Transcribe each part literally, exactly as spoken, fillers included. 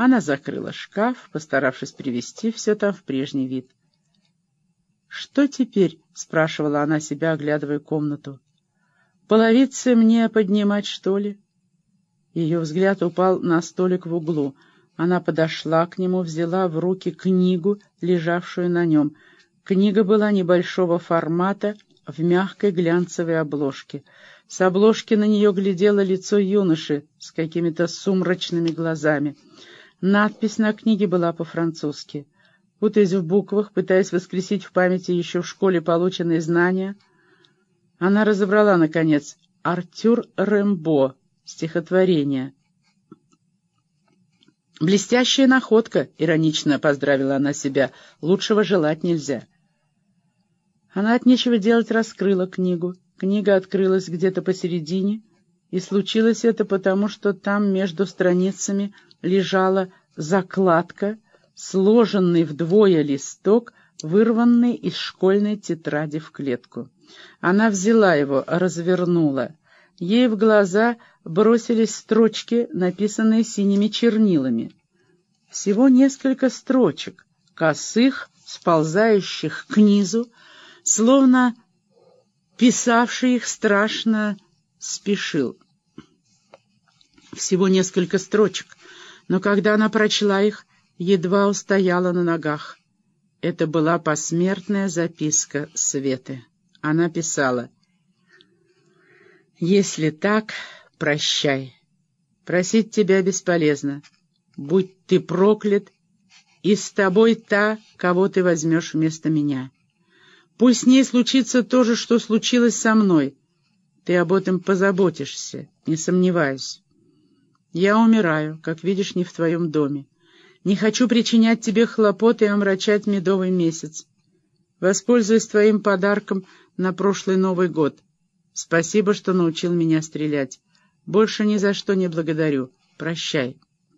Она закрыла шкаф, постаравшись привести все там в прежний вид. «Что теперь?» — спрашивала она себя, оглядывая комнату. «Половицы мне поднимать, что ли?» Ее взгляд упал на столик в углу. Она подошла к нему, взяла в руки книгу, лежавшую на нем. Книга была небольшого формата, в мягкой глянцевой обложке. С обложки на нее глядело лицо юноши с какими-то сумрачными глазами. Надпись на книге была по-французски. Путаясь в буквах, пытаясь воскресить в памяти еще в школе полученные знания, она разобрала, наконец, «Артюр Рембо», стихотворение. «Блестящая находка», — иронично поздравила она себя, — «лучшего желать нельзя». Она от нечего делать раскрыла книгу. Книга открылась где-то посередине, и случилось это потому, что там между страницами лежала закладка, сложенный вдвое листок, вырванный из школьной тетради в клетку. Она взяла его, развернула. Ей в глаза бросились строчки, написанные синими чернилами. Всего несколько строчек, косых, сползающих к низу, словно писавший их страшно спешил. Всего несколько строчек, но когда она прочла их, едва устояла на ногах. Это была посмертная записка Светы. Она писала: «Если так, прощай. Просить тебя бесполезно. Будь ты проклят, и с тобой та, кого ты возьмешь вместо меня. Пусть с ней случится то же, что случилось со мной. Ты об этом позаботишься, не сомневаюсь. Я умираю, как видишь, не в твоем доме. Не хочу причинять тебе хлопот и омрачать медовый месяц. Воспользуюсь твоим подарком на прошлый Новый год. Спасибо, что научил меня стрелять. Больше ни за что не благодарю. Прощай».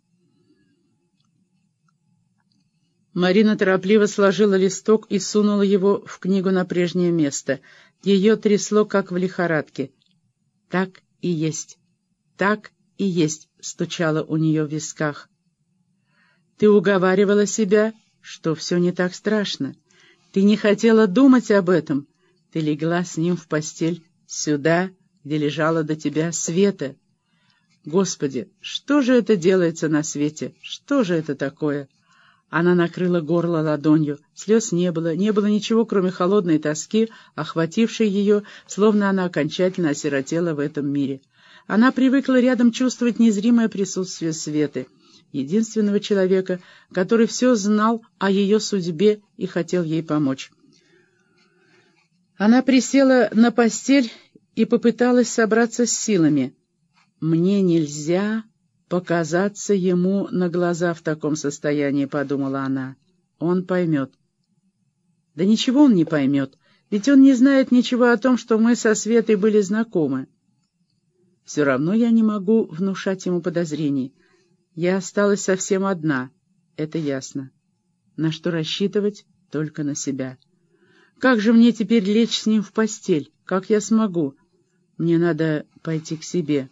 Марина торопливо сложила листок и сунула его в книгу на прежнее место. Ее трясло, как в лихорадке. «Так и есть, так и есть», — стучало у нее в висках. «Ты уговаривала себя, что все не так страшно. Ты не хотела думать об этом. Ты легла с ним в постель сюда, где лежала до тебя Света. Господи, что же это делается на свете? Что же это такое?» Она накрыла горло ладонью. Слез не было, не было ничего, кроме холодной тоски, охватившей ее, словно она окончательно осиротела в этом мире. Она привыкла рядом чувствовать незримое присутствие Светы, единственного человека, который все знал о ее судьбе и хотел ей помочь. Она присела на постель и попыталась собраться с силами. «Мне нельзя показаться ему на глаза в таком состоянии», — подумала она. «Он поймет». Да ничего он не поймет, ведь он не знает ничего о том, что мы со Светой были знакомы. Все равно я не могу внушать ему подозрений. Я осталась совсем одна, это ясно. На что рассчитывать? Только на себя. Как же мне теперь лечь с ним в постель? Как я смогу? Мне надо пойти к себе.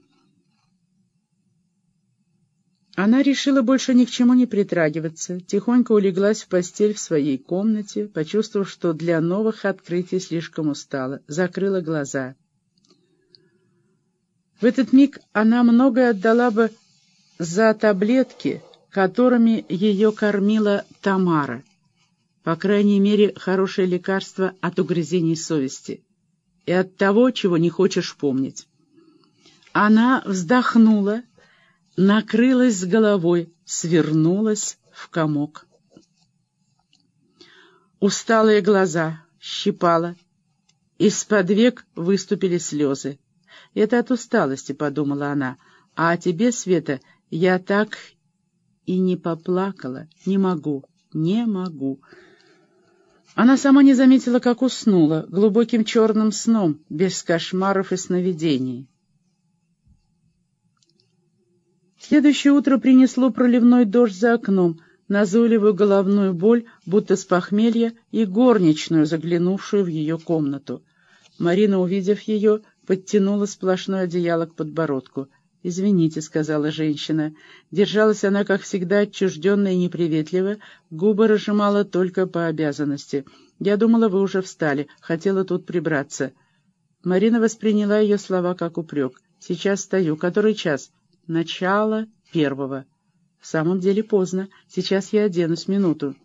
Она решила больше ни к чему не притрагиваться, тихонько улеглась в постель в своей комнате, почувствовав, что для новых открытий слишком устала, закрыла глаза. В этот миг она многое отдала бы за таблетки, которыми ее кормила Тамара, по крайней мере, хорошее лекарство от угрызений совести и от того, чего не хочешь помнить. Она вздохнула, накрылась с головой, свернулась в комок. Усталые глаза щипала, из-под век выступили слезы. «Это от усталости», — подумала она, — «а о тебе, Света, я так и не поплакала, не могу, не могу». Она сама не заметила, как уснула, глубоким черным сном, без кошмаров и сновидений. Следующее утро принесло проливной дождь за окном, назойливую головную боль, будто с похмелья, и горничную, заглянувшую в ее комнату. Марина, увидев ее, подтянула сплошное одеяло к подбородку. «Извините», — сказала женщина. Держалась она, как всегда, отчужденно и неприветливо, губы разжимала только по обязанности. «Я думала, вы уже встали, хотела тут прибраться». Марина восприняла ее слова как упрек. «Сейчас стою. Который час?» «Начало первого». «В самом деле поздно. Сейчас я оденусь. Минуту».